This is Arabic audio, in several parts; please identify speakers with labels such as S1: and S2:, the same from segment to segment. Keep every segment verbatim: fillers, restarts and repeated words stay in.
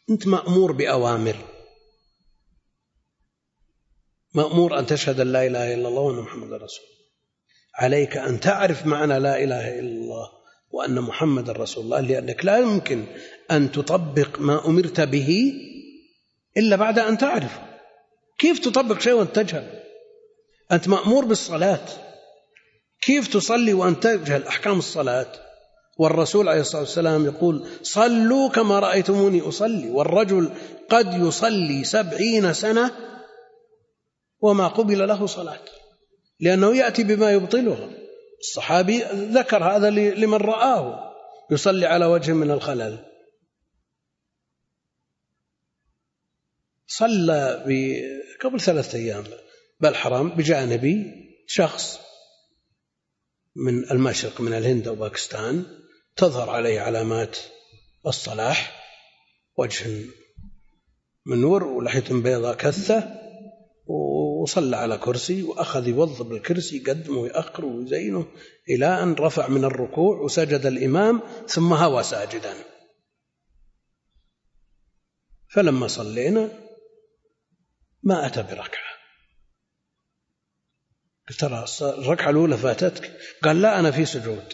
S1: أنت مأمور بأوامر، مأمور أن تشهد أن لا إله إلا الله وأن محمد رسول الله، عليك أن تعرف معنى لا إله إلا الله وأن محمد رسول الله، لأنك لا يمكن أن تطبق ما أمرت به إلا بعد أن تعرف. كيف تطبق شيء وأنت تجهل؟ أنت مأمور بالصلاة، كيف تصلي وأنت تجهل أحكام الصلاة؟ والرسول عليه الصلاة والسلام يقول صلوا كما رأيتموني أصلي، والرجل قد يصلي سبعين سنة وما قبل له صلاة لأنه يأتي بما يبطلها. الصحابي ذكر هذا لمن رآه يصلي على وجه من الخلل. صلى قبل ثلاثة أيام بالحرم بجانبي شخص من المشرق من الهند أو باكستان، تظهر عليه علامات الصلاح، وجه من نور ولحية بيضاء كثة، وصلى على كرسي وأخذ يوظب الكرسي يقدمه ويأخره ويزينه إلى أن رفع من الركوع وسجد الإمام ثم هوى ساجدا. فلما صلينا ما أتى بركعة، قلت ترى الركعة الأولى فاتتك، قال لا أنا في سجود.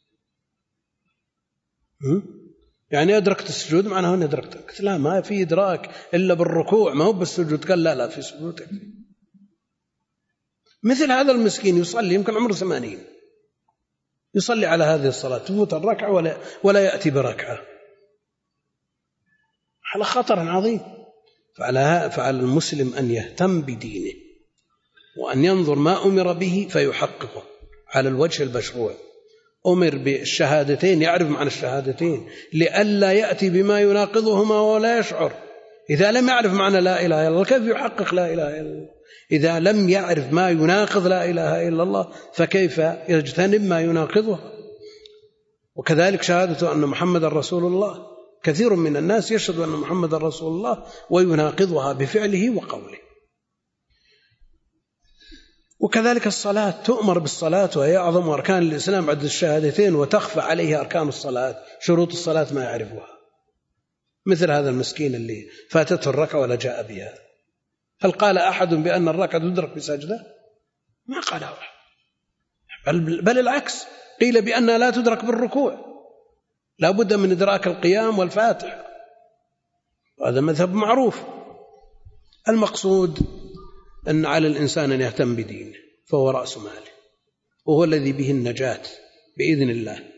S1: يعني أدركت السجود معناه أن أدركت. قلت لا ما في إدراك إلا بالركوع ما هو بالسجود. قال لا لا في سجود. مثل هذا المسكين يصلي يمكن عمره ثمانين يصلي على هذه الصلاة تفوت الركعة ولا, ولا يأتي بركعة، على خطر عظيم. فعلى, فعلى المسلم أن يهتم بدينه وأن ينظر ما أمر به فيحققه على الوجه المشروع. أمر بالشهادتين يعرف معنى الشهادتين لئلا يأتي بما يناقضهما ولا يشعر. إذا لم يعرف معنى لا إله إلا الله كيف يحقق لا إله إلا الله؟ إذا لم يعرف ما يناقض لا إله إلا الله فكيف يجتنب ما يناقضها؟ وكذلك شهادة أن محمد رسول الله، كثير من الناس يشهد أن محمد رسول الله ويناقضها بفعله وقوله. وكذلك الصلاة، تؤمر بالصلاة وهي أعظم أركان الإسلام بعد الشهادتين، وتخفى عليه أركان الصلاة، شروط الصلاة ما يعرفها. مثل هذا المسكين اللي فاتته الركعة ولا جاء بها، هل قال أحد بأن الركعة تدرك بسجدة؟ ما قال أحد، بل, بل العكس، قيل بأنها لا تدرك بالركوع، لا بد من إدراك القيام والفاتح، وهذا مذهب معروف. المقصود أن على الإنسان أن يهتم بدينه، فهو رأس ماله وهو الذي به النجاة بإذن الله.